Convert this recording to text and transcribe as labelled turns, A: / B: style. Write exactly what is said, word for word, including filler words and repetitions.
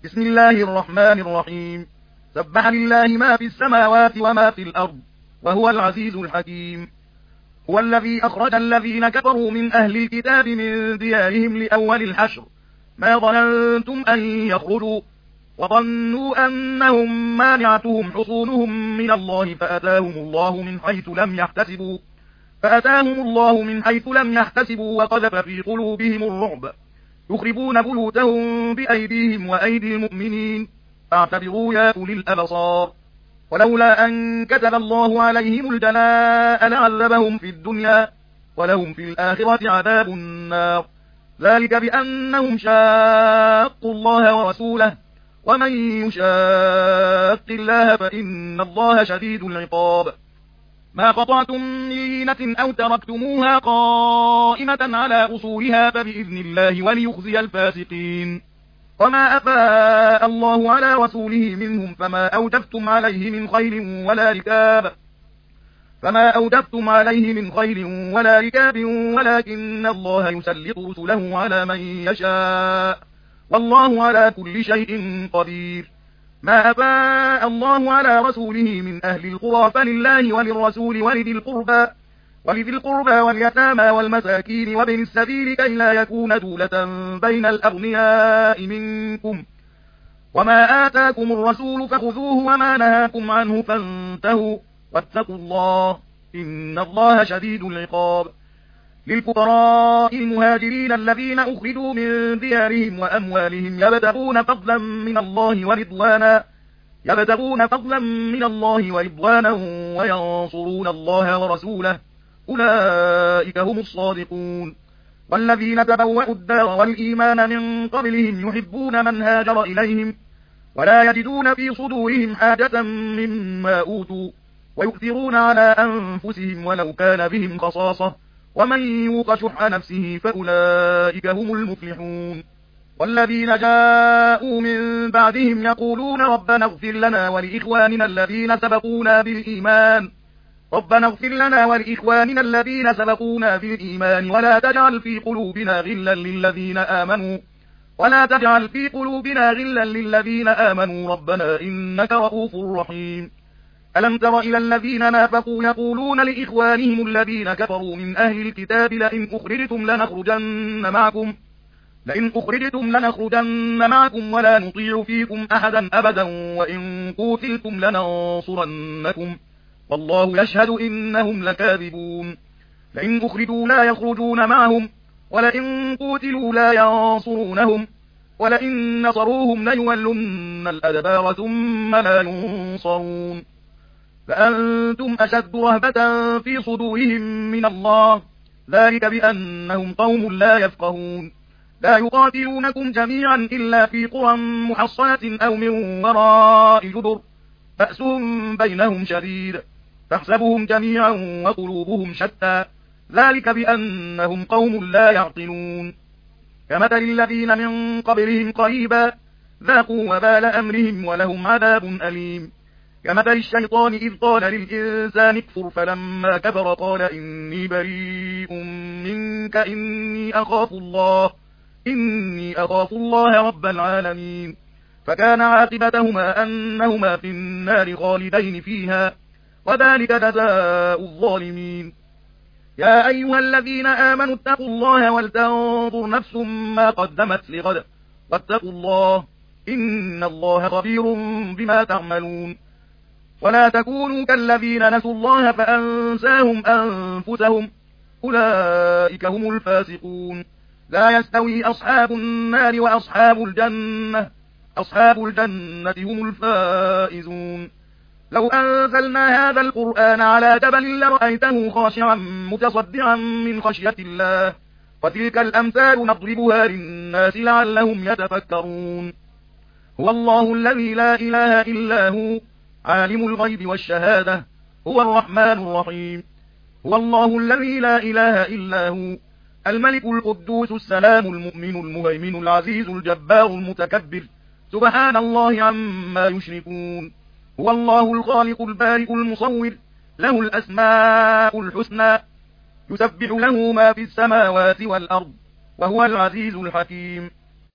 A: بسم الله الرحمن الرحيم. سبح لله ما في السماوات وما في الأرض وهو العزيز الحكيم. هو الذي أخرج الذين كفروا من أهل الكتاب من ديارهم لأول الحشر ما ظننتم أن يخرجوا وظنوا أنهم مانعتهم حصونهم من الله فأتاهم الله من حيث لم يحتسبوا فأتاهم الله من حيث لم يحتسبوا وقذف في قلوبهم الرعب يخربون بيوتهم بأيديهم وأيدي المؤمنين فاعتبروا يا أولي الأبصار. ولولا أن كتب الله عليهم الجلاء لعذبهم في الدنيا ولهم في الآخرة عذاب النار ذلك بأنهم شاقوا الله ورسوله ومن يشاق الله فإن الله شديد العقاب. ما قطعتم من لينة أو تركتموها قائمة على أصولها فبإذن الله وليخزي الفاسقين. وما أفاء الله على رسوله منهم فما أوجفتم عليه من خيل ولا ركاب فما أوجفتم عليه من خيل ولا ركاب ولكن الله يسلط رسله على من يشاء والله على كل شيء قدير. ما أفاء الله على رسوله من أهل القرى فلله وللرسول ولذي القربى ولذي القربى واليتامى والمساكين وابن السبيل كي لا يكون دولة بين الأغنياء منكم وما آتاكم الرسول فخذوه وما نهاكم عنه فانتهوا واتقوا الله إن الله شديد العقاب. للفقراء المهاجرين الذين أخرجوا من ديارهم وأموالهم يبتغون فضلا من الله ورضوانا يبتغون فضلا من الله ورضوانا وينصرون الله ورسوله أولئك هم الصادقون. والذين تبوأوا الدار والإيمان من قبلهم يحبون من هاجر إليهم ولا يجدون في صدورهم حاجة مما أوتوا ويؤثرون على أنفسهم ولو كان بهم خصاصة ومن يوق شح نفسه فأولئك هم المفلحون. والذين جاءوا من بعدهم يقولون ربنا اغفر لنا ولإخواننا الذين سبقونا بالإيمان ربنا اغفر لنا ولإخواننا الذين سبقونا بالإيمان ولا تجعل في قلوبنا غلا للذين آمنوا ولا تجعل في قلوبنا غلا للذين آمنوا ربنا إنك رؤوف رحيم. ألم تر إلى الذين نافقوا يقولون لإخوانهم الذين كفروا من أهل الكتاب لئن أخرجتم لنخرجن معكم لئن أخرجتم لنخرجن معكم ولا نطيع فيكم أحدا أبدا وإن قوتلتم لننصرنكم والله يشهد إنهم لكاذبون. لئن أخرجوا لا يخرجون معهم ولئن قوتلوا لا ينصرونهم ولئن نصروهم ليولن الأدبار ثم لا ينصرون فأنتم أشد رهبة في صدورهم من الله ذلك بأنهم قوم لا يفقهون. لا يقاتلونكم جميعا إلا في قرى محصنة أو من وراء جدر بأسهم بينهم شديد تحسبهم جميعا وقلوبهم شتى ذلك بأنهم قوم لا يعقلون. كمثل الذين من قبلهم قريبا ذاقوا وبال أمرهم ولهم عذاب أليم. كمثل الشيطان إذ قال للإنسان اكفر فلما كفر قال إني بريء منك إني أخاف الله إني أخاف الله رب العالمين فكان عاقبتهما أنهما في النار خالدين فيها وذلك جزاء الظالمين. يا أيها الذين آمنوا اتقوا الله ولتنظر نفس ما قدمت لغد واتقوا الله إن الله خبير بما تعملون. ولا تكونوا كالذين نسوا الله فأنساهم أنفسهم أولئك هم الفاسقون. لا يستوي أصحاب النار وأصحاب الجنة أصحاب الجنة هم الفائزون. لو أنزلنا هذا القرآن على جبل لرأيته خاشعا متصدعا من خشية الله وتلك الأمثال نضربها للناس لعلهم يتفكرون. هو الله الذي لا إله إلا هو عالم الغيب والشهادة هو الرحمن الرحيم. هو الله الذي لا إله إلا هو الملك القدوس السلام المؤمن المهيمن العزيز الجبار المتكبر سبحان الله عما يشركون. هو الله الخالق البارئ المصور له الأسماء الحسنى يسبح له ما في السماوات والأرض وهو العزيز الحكيم.